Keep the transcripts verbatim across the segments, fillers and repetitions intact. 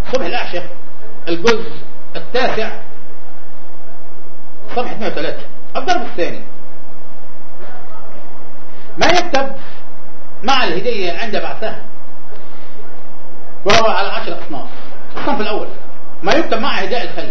صبح الأعشق الجزء التاسع صفحة مئة وثلاثة. الضرب الثاني: ما يكتب مع الهدية عند بعثها، وهو على عشر أصناف. الصنف الأول: ما يكتب مع هداء الخيل.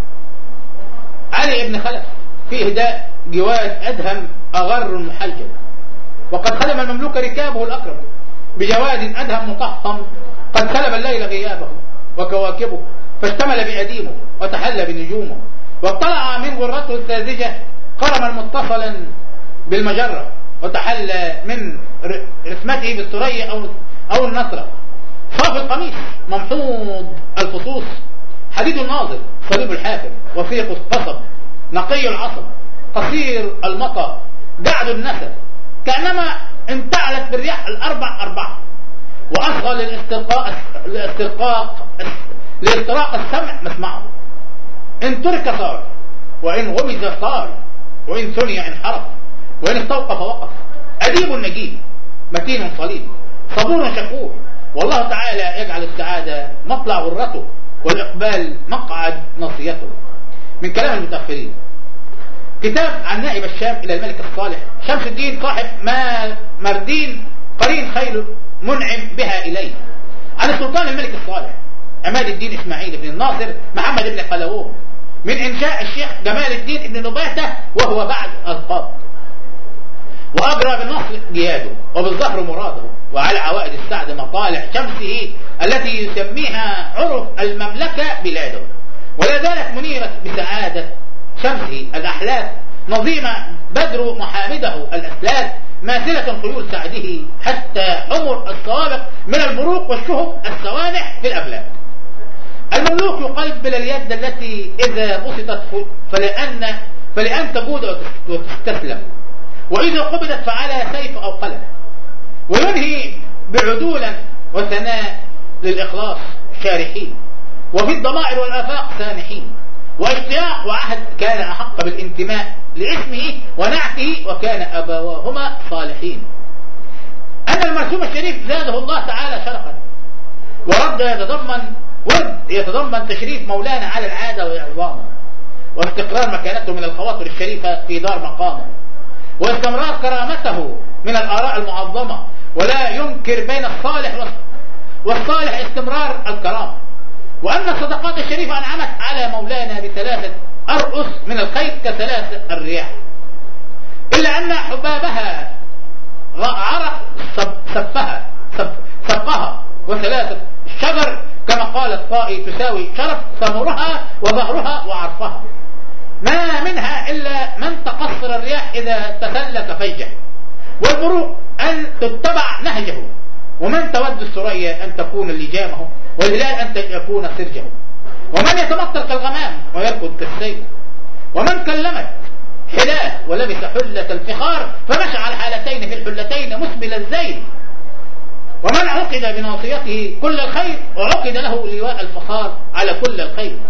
علي بن خلف في هداء جواد أدهم أغر محجب، وقد خدم المملوك ركابه الأكرم بجواد أدهم مطحم، قد سلب الليل غيابه وكواكبه، فاشتمل بأديمه وتحلى بنجومه، واطلع من غرته الساذجة قرما متصلا بالمجرة، وتحلى من رسمته بالثريا أو أو النصرة. صاف القميص ممحوض الفصوص، حديد الناظر صليب الحافر، وثيق القصب نقي العصب، قصير المطى جعد النسب، كأنما انتعلت بالرياح الأربع أربعة، وأصغى للاسترقاق للاسترقاق لاستراق السمع مسمعه. إن ترك صار، وإن غمز صار، وإن ثني انحرف، وإن استوقف وقف. أديب نجيب متين صليب، صبور شكور، والله تعالى يجعل السعادة مطلع غرته، والإقبال مقعد نصيته. من كلام المتأخرين. كتاب عن نائب الشام إلى الملك الصالح شمس الدين صاحب ما مردين قرين خيل منعم بها إليه، عن السلطان الملك الصالح عماد الدين إسماعيل بن الناصر محمد بن قلاوون، من إنشاء الشيخ جمال الدين بن نباتة وهو بعد القاضي، وأجرى بالنصر جياده وبالظهر مراده، وعلى عوائد السعد مطالع شمسه التي يسميها عرف المملكة بلاده، ولا زالت منيرة بسعادة شمسه الأحلاف، نظيمة بدر محامده الأسلاد، ماثلة خيول سعده حتى حمر الصوابق من البروق والشهب السوانح في الأبلاد. المملوك يقبل اليد التي إذا بسطت فلأن فلأن تجود وتستسلم، وإذا قبضت فعلى سيف أو قلم، وينهي بعدولا وثناء للإخلاص شارحين، وفي الضمائر والآفاق سانحين، واشتياق وعهد كان أحق بالانتماء لاسمه ونعته، وكان أبواهما صالحين. أن المرسوم الشريف زاده الله تعالى شرفا، ورد يتضمن ورد يتضمن تشريف مولانا على العادة وإعظامه، واستقرار مكانته من الخواطر الشريفة في دار مقامه، واستمرار كرامته من الآراء المعظمة، ولا ينكر بين الصالح والصالح استمرار الكرامة. وأن الصدقات الشريفة أنعمت على مولانا بثلاثة أرؤس من الخير كثلاث الرياح، إلا أن حبابها عرق سفها سفها وثلاثة الشجر كما قال الطائي تساوي شرف ثمرها وظهرها وعرفها، ما منها إلا من تقصر الرياح إذا تسلك فيجه، والبروق أن تتبع نهجه، ومن تود الثريا أن تكون لجامه، والهلال أن يكون سرجه، ومن يتمطر كالغمام ويركض كالسيل، ومن كلمت حلاه ولبس حلة الفخار فمشى على الحالتين في الحلتين مسبل الزيل، ومن عقد بناصيته كل الخير وعقد له لواء الفخار على كل الخير.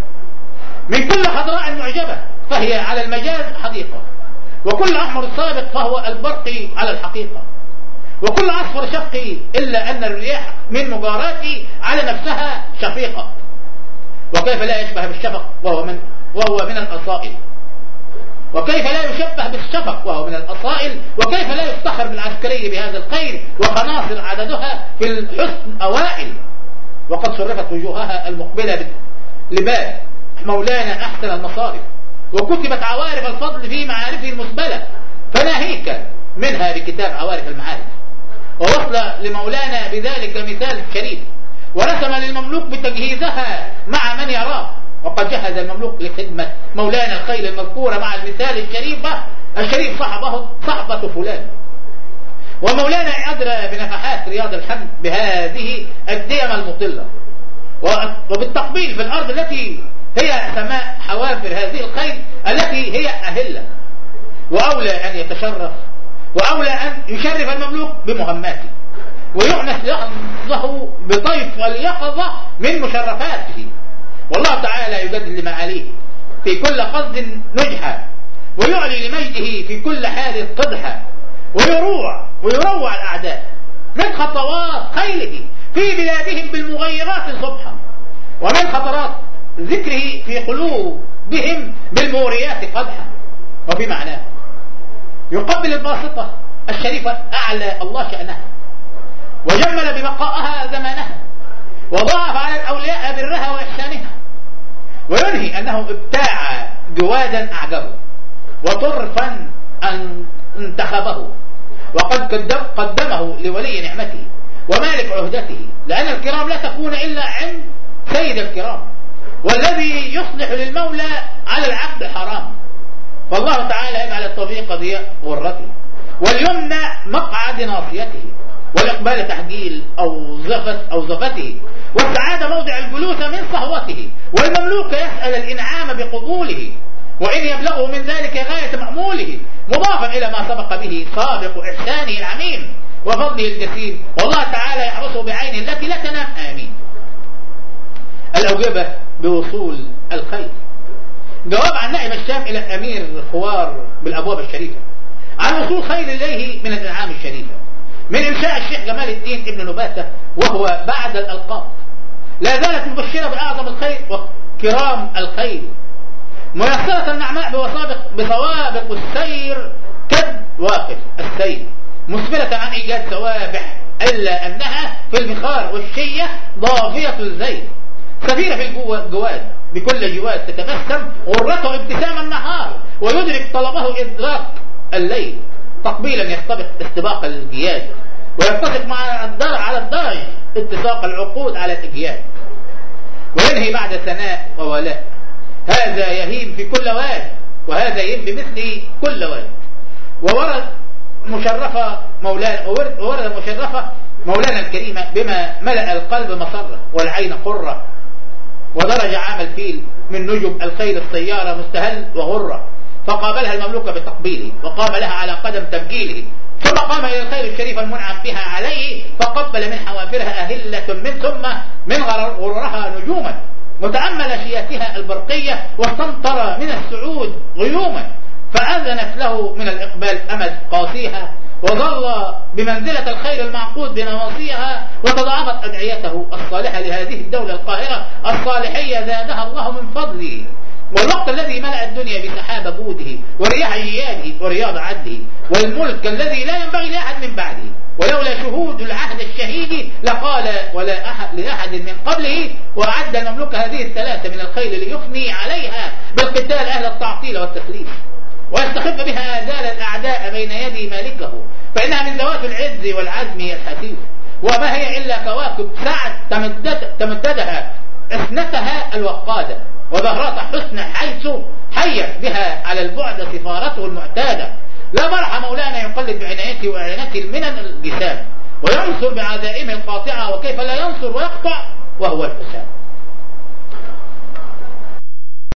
من كل خضراء معجبة فهي على المجاز حديقة، وكل أحمر سابق فهو البرق على الحقيقة، وكل أصفر شقي إلا أن الرياح من مجاراتي على نفسها شفيقة. وكيف لا يشبه بالشفق وهو من وهو من الأصائل، وكيف لا يشبه بالشفق وهو من الأصائل، وكيف لا يفتخر بالعسكري بهذا الخير وخناصر عددها في الحسن أوائل، وقد صرفت وجوهها المقبلة لباب مولانا أحسن المصارف، وكتبت عوارف الفضل في معارفه المسبلة، فناهيك منها بكتاب عوارف المعارف، ووصل لمولانا بذلك مثال شريف، ورسم للمملوك بتجهيزها مع من يراه، وقد جهز المملوك لخدمة مولانا الخيل المذكورة مع المثال الشريفة الشريف صحبه صحبة فلان. ومولانا أدرى بنفحات رياض الحمد بهذه الديم المطلة، وبالتقبيل في الأرض التي هي سماء حوافر هذه الخيل التي هي أهلة، وأولى أن يتشرف وأولى أن يشرف المملوك بمهماته، ويؤنس لحظه بطيف اليقظة من مشرفاته، والله تعالى يجدد لمعاليه في كل قصد نجحا، ويعلي لمجده في كل حال قدحا، ويروع ويروع الأعداء من خطوات خيله في بلادهم بالمغيرات صبحا، ومن خطرات ذكره في قلوبهم بالموريات قدحا. وفي معناه يقبل الباسطة الشريفة أعلى الله شأنها، وجمل ببقائها زمانها، وضاعف على الأولياء برها وإحسانها، وينهي أنه ابتاع جوادا أعجبه وطرفا أن انتخبه، وقد قدم قدمه لولي نعمته ومالك عهدته، لأن الكرام لا تكون إلا عند سيد الكرام، والذي يصلح للمولى على العبد حرام. فالله تعالى يجعل التوفيق ضياء غرته، واليمنى مقعد ناصيته، والإقبال تحجيل أو زفت أو زفته، والسعادة موضع الجلوس من صهوته، والمملوك يسأل الإنعام بقبوله، وإن يبلغه من ذلك غاية مأموله، مضافا إلى ما سبق به سابق إحسانه العميم وفضله الجسيم، والله تعالى يحرسه بعينه التي لا تنام. آمين. الأوجبة بوصول الخير. جواب عن نائب الشام إلى أمير الخوار بالأبواب الشريفة عن وصول خير إليه من الإنعام الشريفة، من إنشاء الشيخ جمال الدين ابن نباتة، وهو بعد الألقاب لا زالت مبشرة بأعظم الخير وكرام الخير، ميسرة النعماء بوسابق بصوابق السير كد واقف السير، مسفرة عن إيجاد سوابح إلا أنها في الفخار والشية ضافية الزيت، سفيرة في الجواد بكل جواد تتبسم غرته ابتسام النهار، ويدرك طلبه إدراك الليل، تقبيلا يستبق استباق الجياد، ويتفق مع الدرع على الدرج اتساق العقود على الإجياد، وينهي بعد ثناء وولاء. هذا يهيم في كل واد، وهذا يهيم بمثله كل واد. وورد مشرفة مولانا وورد مشرفة مولانا الكريمة بما ملأ القلب مسرة والعين قرة، ودرج عام الفيل من نجم الخيل السيارة مستهل وغرة، فقابلها المملوك بتقبيله، وقام لها على قدم تبجيله، ثم قام إلى الخير الشريف المنعم بها عليه، فقبل من حوافرها أهلة من ثم من غرورها نجوما، وتأمل شياتها البرقية، واستمطر من السعود غيوما، فأذنت له من الإقبال أمد قاسيها، وظل بمنزلة الخير المعقود بنواصيها، وتضاعفت أدعيته الصالحة لهذه الدولة القاهرة الصالحية زادها الله من فضله. والوقت الذي ملأ الدنيا بسحاب جوده ورياح جياده ورياض عدله، والملك الذي لا ينبغي لأحد من بعده، ولولا شهود العهد الشهيد لقال ولا أحد لأحد من قبله، وأعد المملوك هذه الثلاثة من الخيل ليفني عليها بالقتال أهل التعطيل والتخليف، ويستخف بها آذال الأعداء بين يدي مالكه، فإنها من ذوات العز والعزم الحثيث، وما هي إلا كواكب سعد تمدد تمددها اثنتها الوقادة، وظهرات حسن حيث حيت بها على البعد سفارته المعتادة. لا مرح مولانا يقلد بعنايته وإعانته المنن الجسام، وينصر بعزائمه القاطعة، وكيف لا